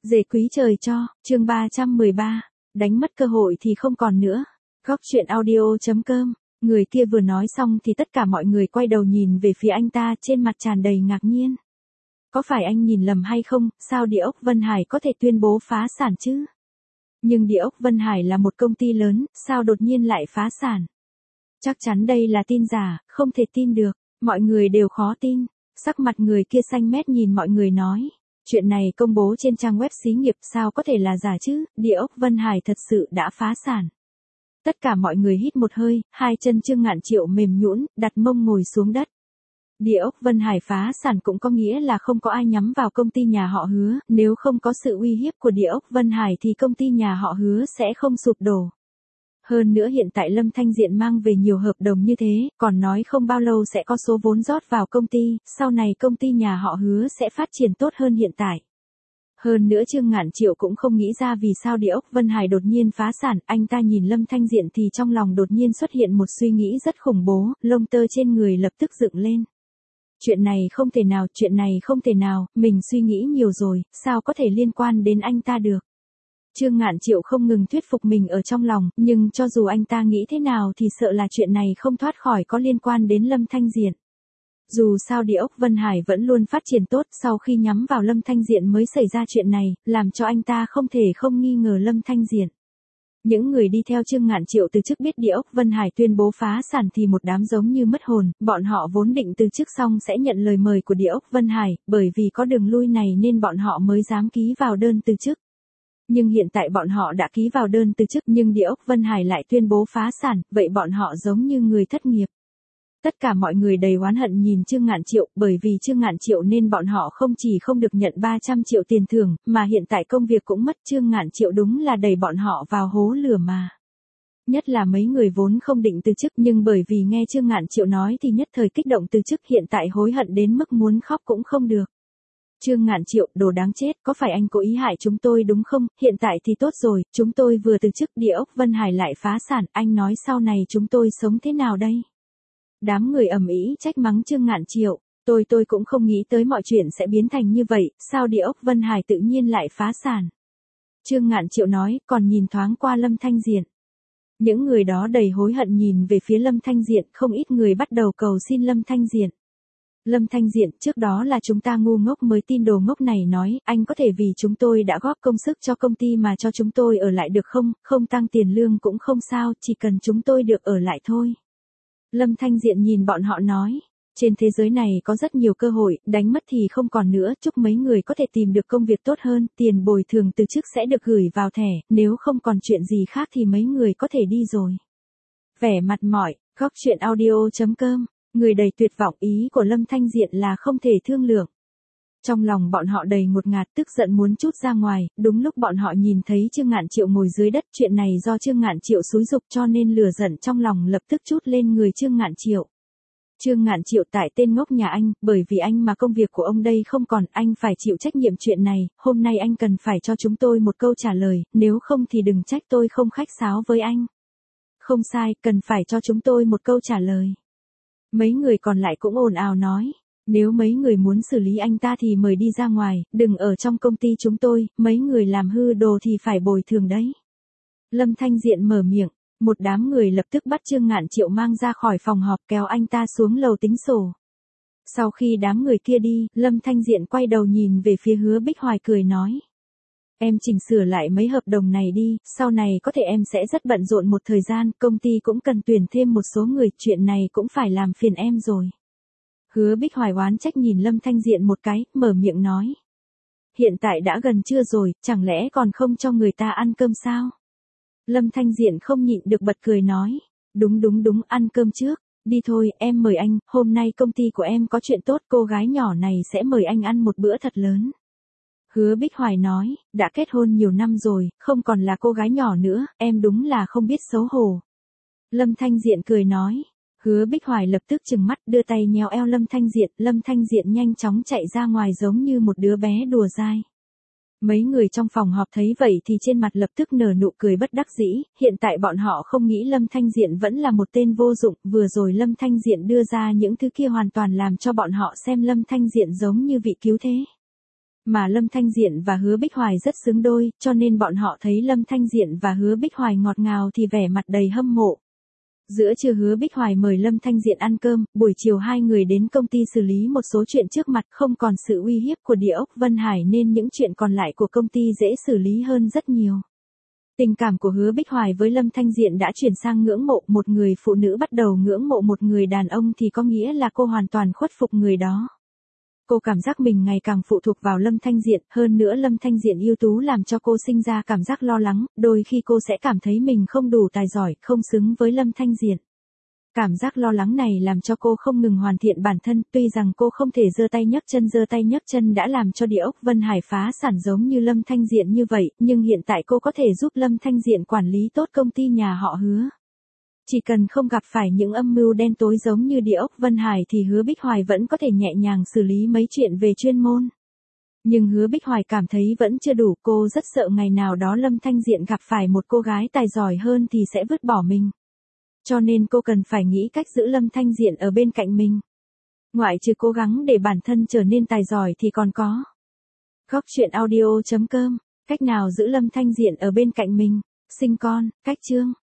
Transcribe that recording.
Dề quý trời cho, chương 313, đánh mất cơ hội thì không còn nữa. Góc chuyện audio.com, người kia vừa nói xong thì tất cả mọi người quay đầu nhìn về phía anh ta trên mặt tràn đầy ngạc nhiên. Có phải anh nhìn lầm hay không, sao Địa ốc Vân Hải có thể tuyên bố phá sản chứ? Nhưng Địa ốc Vân Hải là một công ty lớn, sao đột nhiên lại phá sản? Chắc chắn đây là tin giả, không thể tin được, mọi người đều khó tin. Sắc mặt người kia xanh mét nhìn mọi người nói. Chuyện này công bố trên trang web xí nghiệp sao có thể là giả chứ, Địa ốc Vân Hải thật sự đã phá sản. Tất cả mọi người hít một hơi, hai chân Trương Ngạn Triệu mềm nhũn, đặt mông ngồi xuống đất. Địa ốc Vân Hải phá sản cũng có nghĩa là không có ai nhắm vào công ty nhà họ Hứa, nếu không có sự uy hiếp của Địa ốc Vân Hải thì công ty nhà họ Hứa sẽ không sụp đổ. Hơn nữa hiện tại Lâm Thanh Diện mang về nhiều hợp đồng như thế, còn nói không bao lâu sẽ có số vốn rót vào công ty, sau này công ty nhà họ Hứa sẽ phát triển tốt hơn hiện tại. Hơn nữa Trương Ngạn Triệu cũng không nghĩ ra vì sao Địa ốc Vân Hải đột nhiên phá sản, anh ta nhìn Lâm Thanh Diện thì trong lòng đột nhiên xuất hiện một suy nghĩ rất khủng bố, lông tơ trên người lập tức dựng lên. Chuyện này không thể nào, mình suy nghĩ nhiều rồi, sao có thể liên quan đến anh ta được. Trương Ngạn Triệu không ngừng thuyết phục mình ở trong lòng, nhưng cho dù anh ta nghĩ thế nào thì sợ là chuyện này không thoát khỏi có liên quan đến Lâm Thanh Diện. Dù sao Địa ốc Vân Hải vẫn luôn phát triển tốt, sau khi nhắm vào Lâm Thanh Diện mới xảy ra chuyện này, làm cho anh ta không thể không nghi ngờ Lâm Thanh Diện. Những người đi theo Trương Ngạn Triệu từ chức biết Địa ốc Vân Hải tuyên bố phá sản thì một đám giống như mất hồn, bọn họ vốn định từ chức xong sẽ nhận lời mời của Địa ốc Vân Hải, bởi vì có đường lui này nên bọn họ mới dám ký vào đơn từ chức. Nhưng hiện tại bọn họ đã ký vào đơn từ chức nhưng Địa ốc Vân Hải lại tuyên bố phá sản, vậy bọn họ giống như người thất nghiệp. Tất cả mọi người đầy oán hận nhìn Trương Ngạn Triệu, bởi vì Trương Ngạn Triệu nên bọn họ không chỉ không được nhận 300 triệu tiền thưởng, mà hiện tại công việc cũng mất. Trương Ngạn Triệu đúng là đẩy bọn họ vào hố lửa mà. Nhất là mấy người vốn không định từ chức nhưng bởi vì nghe Trương Ngạn Triệu nói thì nhất thời kích động từ chức, hiện tại hối hận đến mức muốn khóc cũng không được. Trương Ngạn Triệu, đồ đáng chết, có phải anh cố ý hại chúng tôi đúng không? Hiện tại thì tốt rồi, chúng tôi vừa từ chức, Địa ốc Vân Hải lại phá sản, anh nói sau này chúng tôi sống thế nào đây? Đám người ầm ĩ trách mắng Trương Ngạn Triệu, tôi cũng không nghĩ tới mọi chuyện sẽ biến thành như vậy, sao Địa ốc Vân Hải tự nhiên lại phá sản? Trương Ngạn Triệu nói, còn nhìn thoáng qua Lâm Thanh Diện. Những người đó đầy hối hận nhìn về phía Lâm Thanh Diện, không ít người bắt đầu cầu xin Lâm Thanh Diện. Lâm Thanh Diện, trước đó là chúng ta ngu ngốc mới tin đồ ngốc này nói, anh có thể vì chúng tôi đã góp công sức cho công ty mà cho chúng tôi ở lại được không, không tăng tiền lương cũng không sao, chỉ cần chúng tôi được ở lại thôi. Lâm Thanh Diện nhìn bọn họ nói, trên thế giới này có rất nhiều cơ hội, đánh mất thì không còn nữa, chúc mấy người có thể tìm được công việc tốt hơn, tiền bồi thường từ chức sẽ được gửi vào thẻ, nếu không còn chuyện gì khác thì mấy người có thể đi rồi. Vẻ mặt mỏi, góc chuyện audio.com. Người đầy tuyệt vọng, ý của Lâm Thanh Diện là không thể thương lượng. Trong lòng bọn họ đầy ngột ngạt, tức giận muốn trút ra ngoài, đúng lúc bọn họ nhìn thấy Trương Ngạn Triệu ngồi dưới đất, chuyện này do Trương Ngạn Triệu xúi giục cho nên lửa giận trong lòng lập tức trút lên người Trương Ngạn Triệu. Trương Ngạn Triệu, tại tên ngốc nhà anh, bởi vì anh mà công việc của ông đây không còn, anh phải chịu trách nhiệm chuyện này, hôm nay anh cần phải cho chúng tôi một câu trả lời, nếu không thì đừng trách tôi không khách sáo với anh. Không sai, cần phải cho chúng tôi một câu trả lời. Mấy người còn lại cũng ồn ào nói, nếu mấy người muốn xử lý anh ta thì mời đi ra ngoài, đừng ở trong công ty chúng tôi, mấy người làm hư đồ thì phải bồi thường đấy. Lâm Thanh Diện mở miệng, một đám người lập tức bắt Trương Ngạn Triệu mang ra khỏi phòng họp kéo anh ta xuống lầu tính sổ. Sau khi đám người kia đi, Lâm Thanh Diện quay đầu nhìn về phía Hứa Bích Hoài cười nói. Em chỉnh sửa lại mấy hợp đồng này đi, sau này có thể em sẽ rất bận rộn một thời gian, công ty cũng cần tuyển thêm một số người, chuyện này cũng phải làm phiền em rồi. Hứa Bích Hoài oán trách nhìn Lâm Thanh Diện một cái, mở miệng nói. Hiện tại đã gần trưa rồi, chẳng lẽ còn không cho người ta ăn cơm sao? Lâm Thanh Diện không nhịn được bật cười nói. Đúng, ăn cơm trước, đi thôi, em mời anh, hôm nay công ty của em có chuyện tốt, cô gái nhỏ này sẽ mời anh ăn một bữa thật lớn. Hứa Bích Hoài nói, đã kết hôn nhiều năm rồi, không còn là cô gái nhỏ nữa, em đúng là không biết xấu hổ. Lâm Thanh Diện cười nói, Hứa Bích Hoài lập tức trừng mắt đưa tay nhéo eo Lâm Thanh Diện nhanh chóng chạy ra ngoài giống như một đứa bé đùa dai. Mấy người trong phòng họp thấy vậy thì trên mặt lập tức nở nụ cười bất đắc dĩ, hiện tại bọn họ không nghĩ Lâm Thanh Diện vẫn là một tên vô dụng, vừa rồi Lâm Thanh Diện đưa ra những thứ kia hoàn toàn làm cho bọn họ xem Lâm Thanh Diện giống như vị cứu thế. Mà Lâm Thanh Diện và Hứa Bích Hoài rất xứng đôi, cho nên bọn họ thấy Lâm Thanh Diện và Hứa Bích Hoài ngọt ngào thì vẻ mặt đầy hâm mộ. Giữa trưa Hứa Bích Hoài mời Lâm Thanh Diện ăn cơm, buổi chiều hai người đến công ty xử lý một số chuyện trước mặt, không còn sự uy hiếp của Địa ốc Vân Hải nên những chuyện còn lại của công ty dễ xử lý hơn rất nhiều. Tình cảm của Hứa Bích Hoài với Lâm Thanh Diện đã chuyển sang ngưỡng mộ, một người phụ nữ bắt đầu ngưỡng mộ một người đàn ông thì có nghĩa là cô hoàn toàn khuất phục người đó. Cô cảm giác mình ngày càng phụ thuộc vào Lâm Thanh Diện, hơn nữa Lâm Thanh Diện ưu tú làm cho cô sinh ra cảm giác lo lắng, đôi khi cô sẽ cảm thấy mình không đủ tài giỏi, không xứng với Lâm Thanh Diện. Cảm giác lo lắng này làm cho cô không ngừng hoàn thiện bản thân, tuy rằng cô không thể giơ tay nhấc chân đã làm cho Địa ốc Vân Hải phá sản giống như Lâm Thanh Diện như vậy, nhưng hiện tại cô có thể giúp Lâm Thanh Diện quản lý tốt công ty nhà họ Hứa. Chỉ cần không gặp phải những âm mưu đen tối giống như Địa ốc Vân Hải thì Hứa Bích Hoài vẫn có thể nhẹ nhàng xử lý mấy chuyện về chuyên môn. Nhưng Hứa Bích Hoài cảm thấy vẫn chưa đủ, cô rất sợ ngày nào đó Lâm Thanh Diện gặp phải một cô gái tài giỏi hơn thì sẽ vứt bỏ mình. Cho nên cô cần phải nghĩ cách giữ Lâm Thanh Diện ở bên cạnh mình. Ngoại trừ cố gắng để bản thân trở nên tài giỏi thì còn có. Góc truyện audio.com, cách nào giữ Lâm Thanh Diện ở bên cạnh mình, sinh con, cách chương.